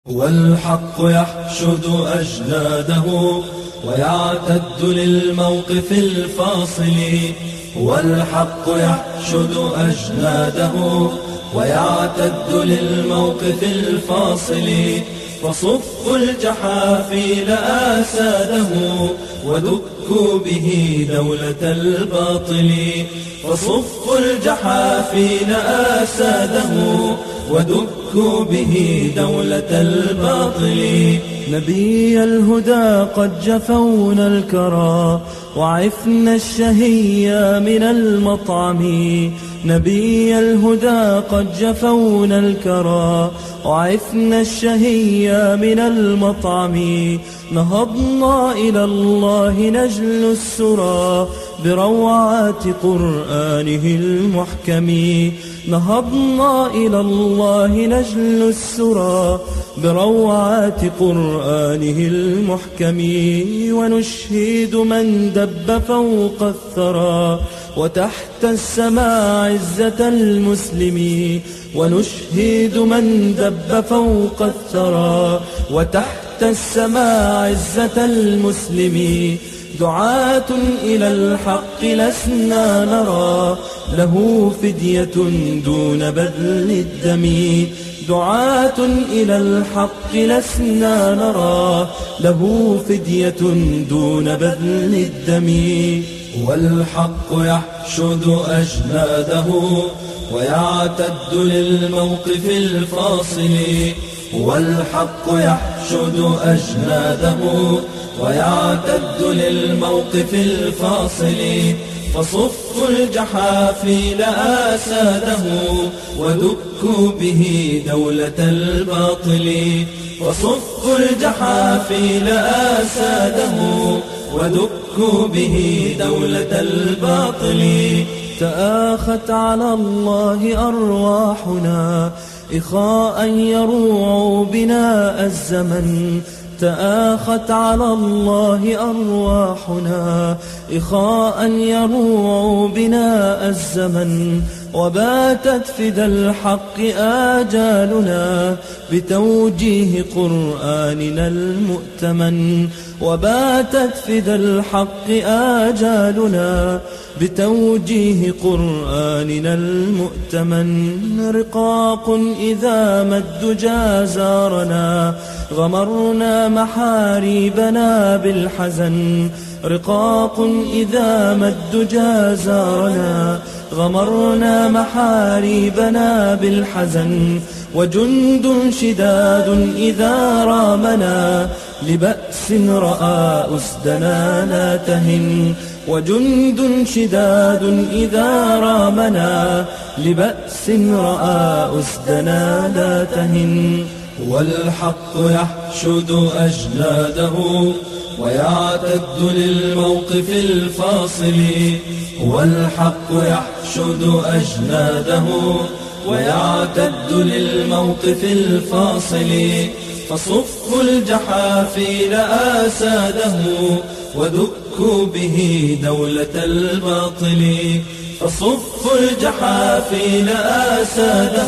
والحق يحشد أجناده ويعتد للموقف الفاصل. والحق يحشد أجناده ويعتد للموقف الفاصل. فصفوا الجحافل آساده ودكوا به دولة الباطل. فصفوا الجحافل آساده ودكوا به دولة الباطل. نبي الهدى قد جفونا الكرى وعفنا الشهية من المطعم. نبي الهدى قد جفونا الكرى وعفنا الشهية من المطعم. نهضنا إلى الله نجل السرى بروعات قرآنه المحكم. نهضنا إلى الله نجل السرى بروعات قرآنه المحكم. ونشهد من دب فوق الثرى وتحت السماء عزة المسلم. ونشهد من دب فوق الثرى وتحت السماء عزة المسلم. دعاة إلى الحق لسنا نرى له فدية دون بذل الدم. دعاة إلى الحق لسنا نرى له فدية دون بذل الدم. والحق يحشد أجناده ويعتد للموقف الفاصل. والحق يحشد أجناده ويعتد للموقف الفاصل. فصفوا الجحافل آساده ودكوا به دولة الباطل. فصفوا الجحافل آساده ودكوا به دولة الباطل. تآخت على الله أرواحنا إخاء يروع بنا الزمن. تآخت على الله أرواحنا إخاء يروع بنا الزمن. وباتت فدى الحق آجالنا بتوجيه قرآننا المؤتمن. وباتت فدى الحق آجالنا بتوجيه قرآننا المؤتمن. رقاق إذا ما الدجى زارنا غمرنا محاريبنا بالحزن. رقاق إذا ما الدجى زارنا غمرنا محاريبنا بالحزن. وجند شداد إذا رامنا لبأس رأى أسدنا لا تهن. وجند شداد إذا رامنا لبأس رأى أسدنا لا تهن. والحق يحشد أجناده ويعتد للموقف الفاصل. والحق يحشد أجناده ويعتد للموقف الفاصل. فصفوا الجحافل آساده ودكوا به دولة الباطل. فصفوا الجحافل آساده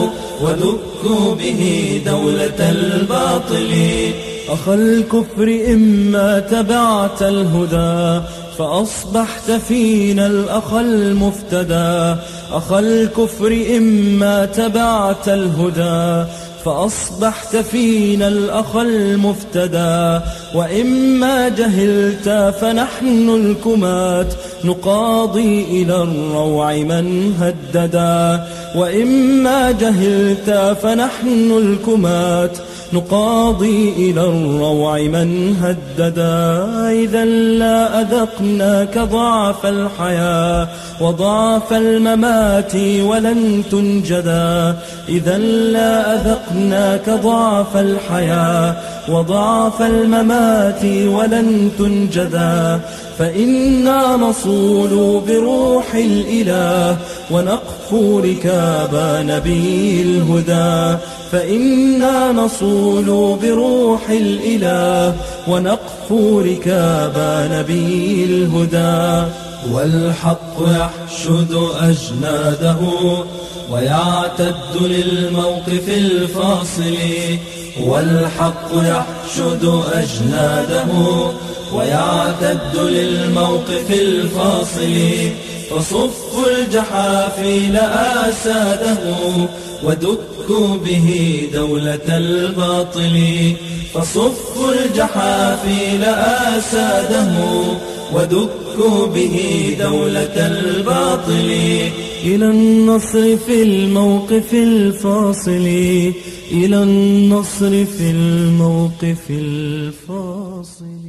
ودكوا به دولة الباطل. أخ الكفر إما تبعت الهدى فأصبحت فينا الأخ المفتدى. أخ الكفر إما تبعت الهدى فأصبحت فينا الأخ المفتدى. وإما جهلت فنحن الكمات نقاضي إلى الروع من هددا. وإما جهلت فنحن الكمات نقاضي إلى الروع من هددا. إذا لا أذقناك ضعف الحياة وضعف الممات ولن تنجدا. إذا لا أذقناك ضعف الحياة وضعف الممات ولن تنجدا. فإنا نصول بروح الإله ونقفو ركاب نبي الهدى. فإنا نصول بروح الإله ونقفو ركاب نبي الهدى. والحق يحشد أجناده ويعتد للموقف الفاصل. والحق يحشد أجناده ويعتد للموقف الفاصل. فصفوا الجحافل آساده ودكوا به دولة الباطل. فصفوا الجحافل آساده ودكوا به دولة الباطل. إلى النصر في الموقف الفاصل، إلى النصر في الموقف الفاصل.